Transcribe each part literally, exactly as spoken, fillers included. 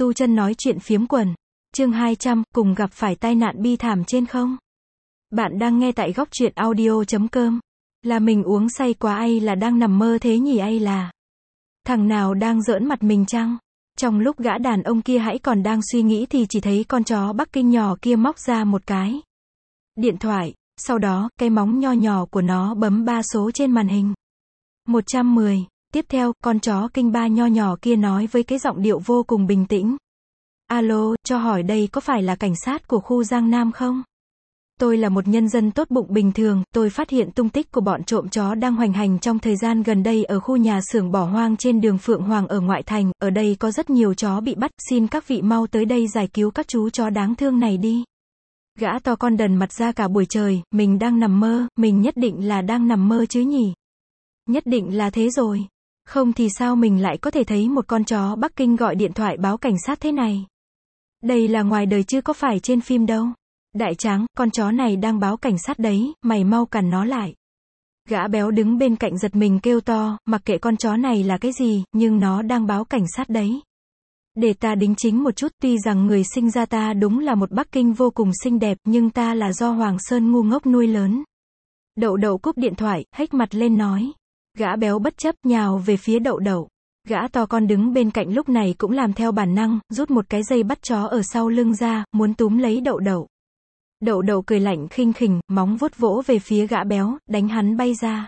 tu chân nói chuyện phiếm quần. Chương hai trăm, cùng gặp phải tai nạn bi thảm trên không? Bạn đang nghe tại góc truyện audio chấm com. Là mình uống say quá hay là đang nằm mơ thế nhỉ, hay là thằng nào đang giỡn mặt mình chăng? Trong lúc gã đàn ông kia hãy còn đang suy nghĩ thì chỉ thấy con chó Bắc Kinh nhỏ kia móc ra một cái điện thoại, sau đó, cái móng nho nhỏ của nó bấm ba số trên màn hình. một trăm mười. Tiếp theo, con chó Kinh Ba nho nhỏ kia nói với cái giọng điệu vô cùng bình tĩnh. Alo, cho hỏi đây có phải là cảnh sát của khu Giang Nam không? Tôi là một nhân dân tốt bụng bình thường, tôi phát hiện tung tích của bọn trộm chó đang hoành hành trong thời gian gần đây ở khu nhà xưởng bỏ hoang trên đường Phượng Hoàng ở ngoại thành, ở đây có rất nhiều chó bị bắt, xin các vị mau tới đây giải cứu các chú chó đáng thương này đi. Gã to con đần mặt ra cả buổi trời, mình đang nằm mơ, mình nhất định là đang nằm mơ chứ nhỉ? Nhất định là thế rồi. Không thì sao mình lại có thể thấy một con chó Bắc Kinh gọi điện thoại báo cảnh sát thế này? Đây là ngoài đời chứ có phải trên phim đâu. Đại tráng, con chó này đang báo cảnh sát đấy, mày mau cản nó lại. Gã béo đứng bên cạnh giật mình kêu to, mặc kệ con chó này là cái gì, nhưng nó đang báo cảnh sát đấy. Để ta đính chính một chút, tuy rằng người sinh ra ta đúng là một Bắc Kinh vô cùng xinh đẹp, nhưng ta là do Hoàng Sơn ngu ngốc nuôi lớn. Đậu đậu cúp điện thoại, hếch mặt lên nói. Gã béo bất chấp nhào về phía đậu đậu. Gã to con đứng bên cạnh lúc này cũng làm theo bản năng, rút một cái dây bắt chó ở sau lưng ra, muốn túm lấy đậu đậu. Đậu đậu cười lạnh khinh khỉnh, móng vuốt vỗ về phía gã béo, đánh hắn bay ra.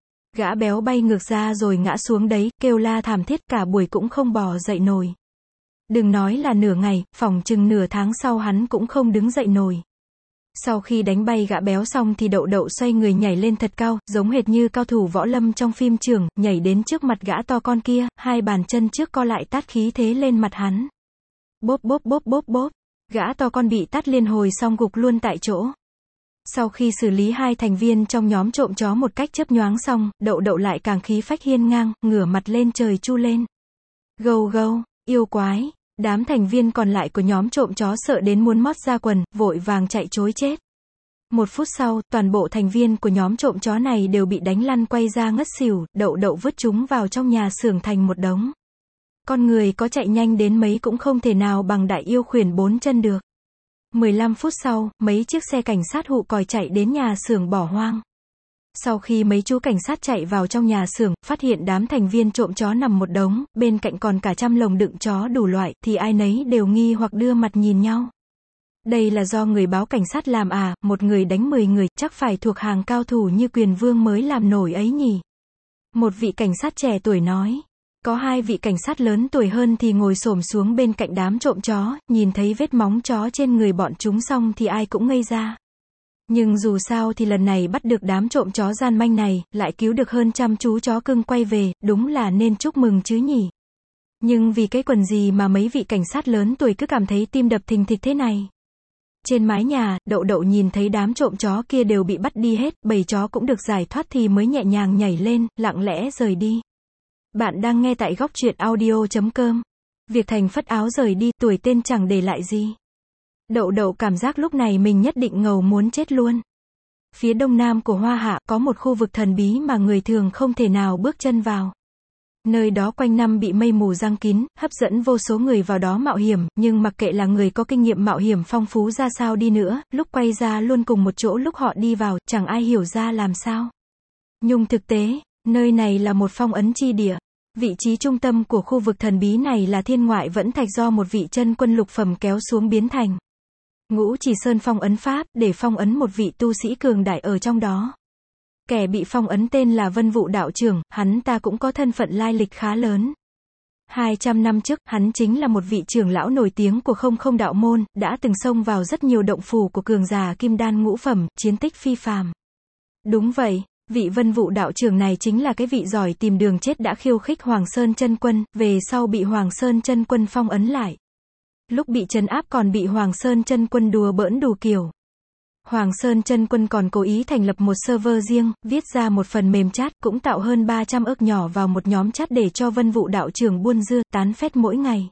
Gã béo bay ngược ra rồi ngã xuống đấy, kêu la thảm thiết cả buổi cũng không bò dậy nổi. Đừng nói là nửa ngày, phỏng chừng nửa tháng sau hắn cũng không đứng dậy nổi. Sau khi đánh bay gã béo xong thì đậu đậu xoay người nhảy lên thật cao, giống hệt như cao thủ võ lâm trong phim trường, nhảy đến trước mặt gã to con kia, hai bàn chân trước co lại tát khí thế lên mặt hắn. Bốp bốp bốp bốp bốp, gã to con bị tát liên hồi xong gục luôn tại chỗ. Sau khi xử lý hai thành viên trong nhóm trộm chó một cách chớp nhoáng xong, đậu đậu lại càng khí phách hiên ngang, ngửa mặt lên trời chu lên. Gâu gâu, yêu quái. Đám thành viên còn lại của nhóm trộm chó sợ đến muốn mót ra quần, vội vàng chạy trối chết. Một phút sau, toàn bộ thành viên của nhóm trộm chó này đều bị đánh lăn quay ra ngất xỉu, đậu đậu vứt chúng vào trong nhà xưởng thành một đống. Con người có chạy nhanh đến mấy cũng không thể nào bằng đại yêu khuyển bốn chân được. mười lăm phút sau, mấy chiếc xe cảnh sát hụ còi chạy đến nhà xưởng bỏ hoang. Sau khi mấy chú cảnh sát chạy vào trong nhà xưởng, phát hiện đám thành viên trộm chó nằm một đống, bên cạnh còn cả trăm lồng đựng chó đủ loại, thì ai nấy đều nghi hoặc đưa mặt nhìn nhau. Đây là do người báo cảnh sát làm à, một người đánh mười người, chắc phải thuộc hàng cao thủ như Quyền Vương mới làm nổi ấy nhỉ? Một vị cảnh sát trẻ tuổi nói. Có hai vị cảnh sát lớn tuổi hơn thì ngồi xổm xuống bên cạnh đám trộm chó, nhìn thấy vết móng chó trên người bọn chúng xong thì ai cũng ngây ra. Nhưng dù sao thì lần này bắt được đám trộm chó gian manh này, lại cứu được hơn trăm chú chó cưng quay về, đúng là nên chúc mừng chứ nhỉ. Nhưng vì cái quần gì mà mấy vị cảnh sát lớn tuổi cứ cảm thấy tim đập thình thịch thế này. Trên mái nhà, đậu đậu nhìn thấy đám trộm chó kia đều bị bắt đi hết, bầy chó cũng được giải thoát thì mới nhẹ nhàng nhảy lên, lặng lẽ rời đi. Bạn đang nghe tại góc truyện audio chấm com. Việc thành phất áo rời đi, tuổi tên chẳng để lại gì. Đậu đậu cảm giác lúc này mình nhất định ngầu muốn chết luôn. Phía đông nam của Hoa Hạ, có một khu vực thần bí mà người thường không thể nào bước chân vào. Nơi đó quanh năm bị mây mù giăng kín, hấp dẫn vô số người vào đó mạo hiểm, nhưng mặc kệ là người có kinh nghiệm mạo hiểm phong phú ra sao đi nữa, lúc quay ra luôn cùng một chỗ lúc họ đi vào, chẳng ai hiểu ra làm sao. Nhưng thực tế, nơi này là một phong ấn chi địa. Vị trí trung tâm của khu vực thần bí này là thiên ngoại vẫn thạch do một vị chân quân lục phẩm kéo xuống biến thành. Ngũ Chỉ Sơn phong ấn pháp, để phong ấn một vị tu sĩ cường đại ở trong đó. Kẻ bị phong ấn tên là Vân Vụ đạo trưởng, hắn ta cũng có thân phận lai lịch khá lớn. hai trăm năm trước, hắn chính là một vị trưởng lão nổi tiếng của không không đạo môn, đã từng xông vào rất nhiều động phủ của cường giả kim đan ngũ phẩm, chiến tích phi phàm. Đúng vậy, vị Vân Vụ đạo trưởng này chính là cái vị giỏi tìm đường chết đã khiêu khích Hoàng Sơn chân quân, về sau bị Hoàng Sơn chân quân phong ấn lại. Lúc bị trấn áp còn bị Hoàng Sơn chân quân đùa bỡn đủ kiểu. Hoàng Sơn chân quân còn cố ý thành lập một server riêng, viết ra một phần mềm chat, cũng tạo hơn ba trăm ức nhỏ vào một nhóm chat để cho Vân Vụ đạo trưởng buôn dưa, tán phét mỗi ngày.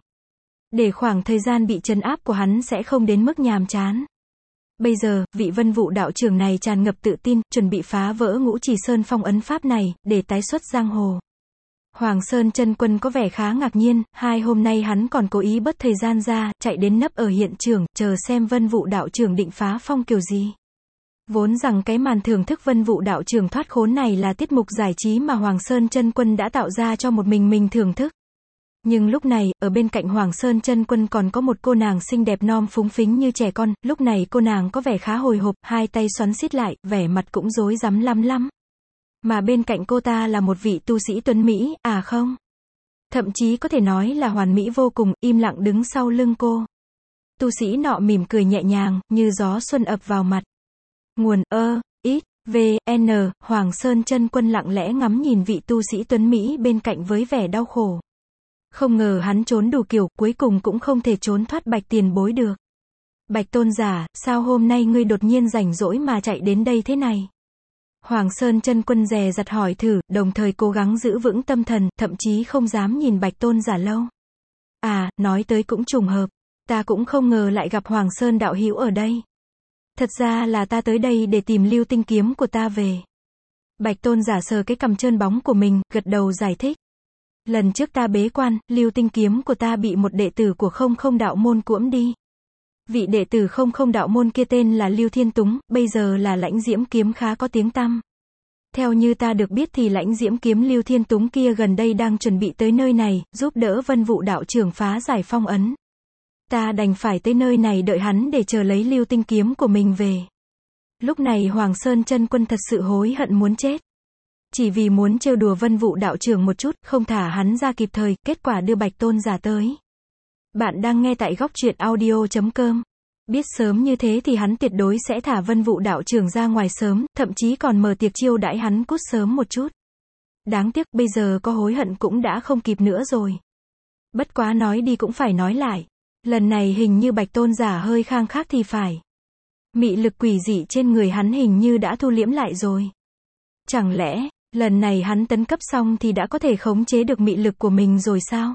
Để khoảng thời gian bị trấn áp của hắn sẽ không đến mức nhàm chán. Bây giờ, vị Vân Vụ đạo trưởng này tràn ngập tự tin, chuẩn bị phá vỡ Ngũ Chỉ Sơn phong ấn pháp này, để tái xuất giang hồ. Hoàng Sơn Chân Quân có vẻ khá ngạc nhiên, hai hôm nay hắn còn cố ý bớt thời gian ra, chạy đến nấp ở hiện trường, chờ xem Vân Vũ đạo trưởng định phá phong kiểu gì. Vốn rằng cái màn thưởng thức Vân Vũ đạo trưởng thoát khốn này là tiết mục giải trí mà Hoàng Sơn Chân Quân đã tạo ra cho một mình mình thưởng thức. Nhưng lúc này, ở bên cạnh Hoàng Sơn Chân Quân còn có một cô nàng xinh đẹp non phúng phính như trẻ con, lúc này cô nàng có vẻ khá hồi hộp, hai tay xoắn xít lại, vẻ mặt cũng rối rắm lắm lắm. Mà bên cạnh cô ta là một vị tu sĩ tuấn Mỹ, à không. Thậm chí có thể nói là hoàn mỹ vô cùng, im lặng đứng sau lưng cô. Tu sĩ nọ mỉm cười nhẹ nhàng, như gió xuân ập vào mặt. Nguồn, ơ, ít, v, n, Hoàng Sơn Chân Quân lặng lẽ ngắm nhìn vị tu sĩ tuấn Mỹ bên cạnh với vẻ đau khổ. Không ngờ hắn trốn đủ kiểu, cuối cùng cũng không thể trốn thoát Bạch tiền bối được. Bạch tôn giả, sao hôm nay ngươi đột nhiên rảnh rỗi mà chạy đến đây thế này? Hoàng Sơn Chân Quân dè dặt hỏi thử, đồng thời cố gắng giữ vững tâm thần, thậm chí không dám nhìn Bạch tôn giả lâu. À, nói tới cũng trùng hợp. Ta cũng không ngờ lại gặp Hoàng Sơn đạo hữu ở đây. Thật ra là ta tới đây để tìm lưu tinh kiếm của ta về. Bạch tôn giả sờ cái cằm trơn bóng của mình, gật đầu giải thích. Lần trước ta bế quan, lưu tinh kiếm của ta bị một đệ tử của không không đạo môn cuỗm đi. Vị đệ tử không không đạo môn kia tên là Lưu Thiên Túng, bây giờ là lãnh diễm kiếm khá có tiếng tăm. Theo như ta được biết thì lãnh diễm kiếm Lưu Thiên Túng kia gần đây đang chuẩn bị tới nơi này, giúp đỡ Vân Vũ đạo trưởng phá giải phong ấn. Ta đành phải tới nơi này đợi hắn để chờ lấy lưu tinh kiếm của mình về. Lúc này Hoàng Sơn Chân Quân thật sự hối hận muốn chết. Chỉ vì muốn trêu đùa Vân Vũ đạo trưởng một chút, không thả hắn ra kịp thời, kết quả đưa Bạch tôn giả tới. Bạn đang nghe tại góc truyện audio chấm com. Biết sớm như thế thì hắn tuyệt đối sẽ thả Vân Vũ đạo trưởng ra ngoài sớm, thậm chí còn mở tiệc chiêu đãi hắn cút sớm một chút. Đáng tiếc, bây giờ có hối hận cũng đã không kịp nữa rồi. Bất quá nói đi cũng phải nói lại. Lần này hình như Bạch tôn giả hơi khang khác thì phải. Mị lực quỷ dị trên người hắn hình như đã thu liễm lại rồi. Chẳng lẽ, lần này hắn tấn cấp xong thì đã có thể khống chế được mị lực của mình rồi sao?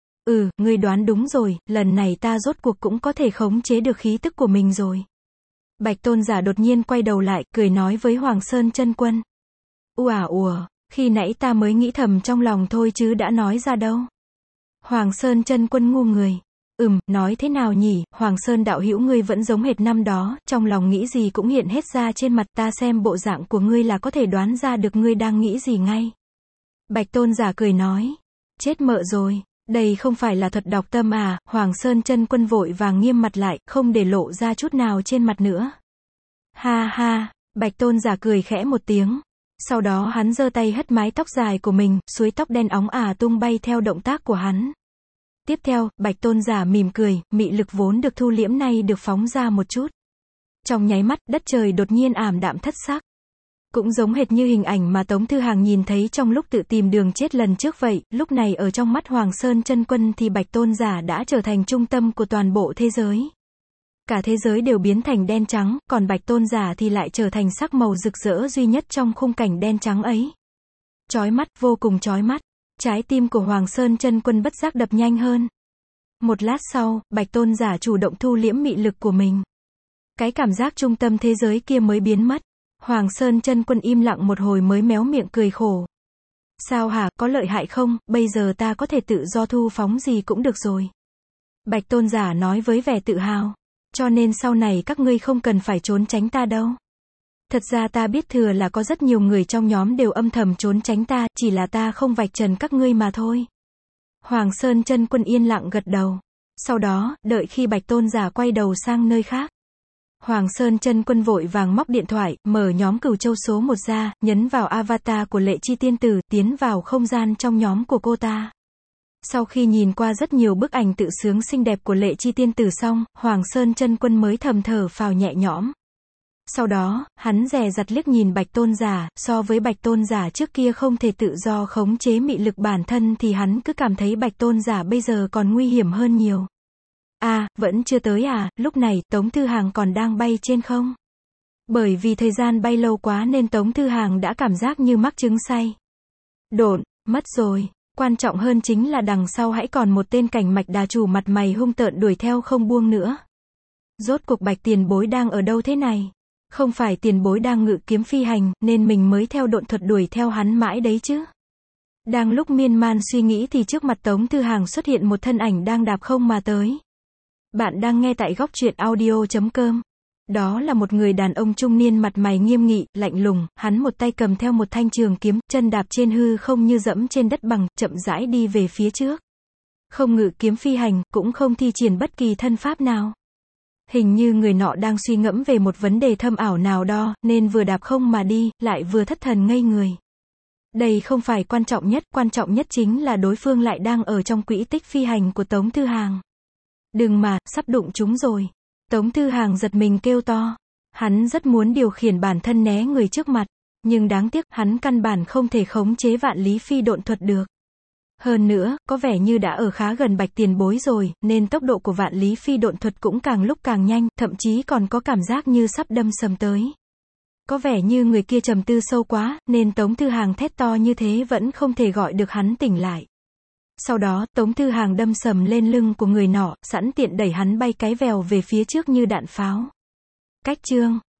Ừ, ngươi đoán đúng rồi, lần này ta rốt cuộc cũng có thể khống chế được khí tức của mình rồi. Bạch tôn giả đột nhiên quay đầu lại, cười nói với Hoàng Sơn Chân Quân. Ua à ùa, khi nãy ta mới nghĩ thầm trong lòng thôi chứ đã nói ra đâu. Hoàng Sơn Chân Quân ngu người. Ừm, nói thế nào nhỉ, Hoàng Sơn đạo hữu ngươi vẫn giống hệt năm đó, trong lòng nghĩ gì cũng hiện hết ra trên mặt, ta xem bộ dạng của ngươi là có thể đoán ra được ngươi đang nghĩ gì ngay. Bạch tôn giả cười nói. Chết mợ rồi, đây không phải là thuật đọc tâm à, Hoàng Sơn Chân Quân vội vàng nghiêm mặt lại, không để lộ ra chút nào trên mặt nữa. Ha ha, Bạch tôn giả cười khẽ một tiếng. Sau đó hắn giơ tay hất mái tóc dài của mình, suối tóc đen óng ả tung bay theo động tác của hắn. Tiếp theo, Bạch tôn giả mỉm cười, mị lực vốn được thu liễm này được phóng ra một chút. Trong nháy mắt, đất trời đột nhiên ảm đạm thất sắc. Cũng giống hệt như hình ảnh mà Tống Thư Hàng nhìn thấy trong lúc tự tìm đường chết lần trước vậy, lúc này ở trong mắt Hoàng Sơn Chân Quân thì Bạch tôn giả đã trở thành trung tâm của toàn bộ thế giới. Cả thế giới đều biến thành đen trắng, còn Bạch tôn giả thì lại trở thành sắc màu rực rỡ duy nhất trong khung cảnh đen trắng ấy. Chói mắt, vô cùng chói mắt. Trái tim của Hoàng Sơn Chân Quân bất giác đập nhanh hơn. Một lát sau, Bạch tôn giả chủ động thu liễm mị lực của mình. Cái cảm giác trung tâm thế giới kia mới biến mất. Hoàng Sơn Chân Quân im lặng một hồi mới méo miệng cười khổ. Sao hả, có lợi hại không, bây giờ ta có thể tự do thu phóng gì cũng được rồi. Bạch tôn giả nói với vẻ tự hào. Cho nên sau này các ngươi không cần phải trốn tránh ta đâu. Thật ra ta biết thừa là có rất nhiều người trong nhóm đều âm thầm trốn tránh ta, chỉ là ta không vạch trần các ngươi mà thôi. Hoàng Sơn Chân Quân yên lặng gật đầu. Sau đó, đợi khi Bạch tôn giả quay đầu sang nơi khác. Hoàng Sơn Chân Quân vội vàng móc điện thoại, mở nhóm Cửu Châu số một ra, nhấn vào avatar của Lệ Chi tiên tử, tiến vào không gian trong nhóm của cô ta. Sau khi nhìn qua rất nhiều bức ảnh tự sướng xinh đẹp của Lệ Chi tiên tử xong, Hoàng Sơn Chân Quân mới thầm thở phào nhẹ nhõm. Sau đó, hắn dè dặt liếc nhìn Bạch tôn giả, so với Bạch tôn giả trước kia không thể tự do khống chế mị lực bản thân thì hắn cứ cảm thấy Bạch tôn giả bây giờ còn nguy hiểm hơn nhiều. À, vẫn chưa tới à, lúc này, Tống Thư Hàng còn đang bay trên không? Bởi vì thời gian bay lâu quá nên Tống Thư Hàng đã cảm giác như mắc chứng say. Độn, mất rồi. Quan trọng hơn chính là đằng sau hãy còn một tên cảnh mạch đà chủ mặt mày hung tợn đuổi theo không buông nữa. Rốt cuộc Bạch tiền bối đang ở đâu thế này? Không phải tiền bối đang ngự kiếm phi hành, nên mình mới theo độn thuật đuổi theo hắn mãi đấy chứ. Đang lúc miên man suy nghĩ thì trước mặt Tống Thư Hàng xuất hiện một thân ảnh đang đạp không mà tới. Bạn đang nghe tại góc truyện audio chấm com. Đó là một người đàn ông trung niên mặt mày nghiêm nghị, lạnh lùng, hắn một tay cầm theo một thanh trường kiếm, chân đạp trên hư không như dẫm trên đất bằng, chậm rãi đi về phía trước. Không ngự kiếm phi hành, cũng không thi triển bất kỳ thân pháp nào. Hình như người nọ đang suy ngẫm về một vấn đề thâm ảo nào đó, nên vừa đạp không mà đi, lại vừa thất thần ngây người. Đây không phải quan trọng nhất, quan trọng nhất chính là đối phương lại đang ở trong quỹ tích phi hành của Tống Thư Hàng. Đừng mà, sắp đụng chúng rồi. Tống Thư Hàng giật mình kêu to. Hắn rất muốn điều khiển bản thân né người trước mặt, nhưng đáng tiếc, hắn căn bản không thể khống chế vạn lý phi độn thuật được. Hơn nữa, có vẻ như đã ở khá gần Bạch Tiền Bối rồi, nên tốc độ của vạn lý phi độn thuật cũng càng lúc càng nhanh, thậm chí còn có cảm giác như sắp đâm sầm tới. Có vẻ như người kia trầm tư sâu quá, nên Tống Thư Hàng thét to như thế vẫn không thể gọi được hắn tỉnh lại. Sau đó, Tống Thư Hàng đâm sầm lên lưng của người nọ, sẵn tiện đẩy hắn bay cái vèo về phía trước như đạn pháo. Cách chương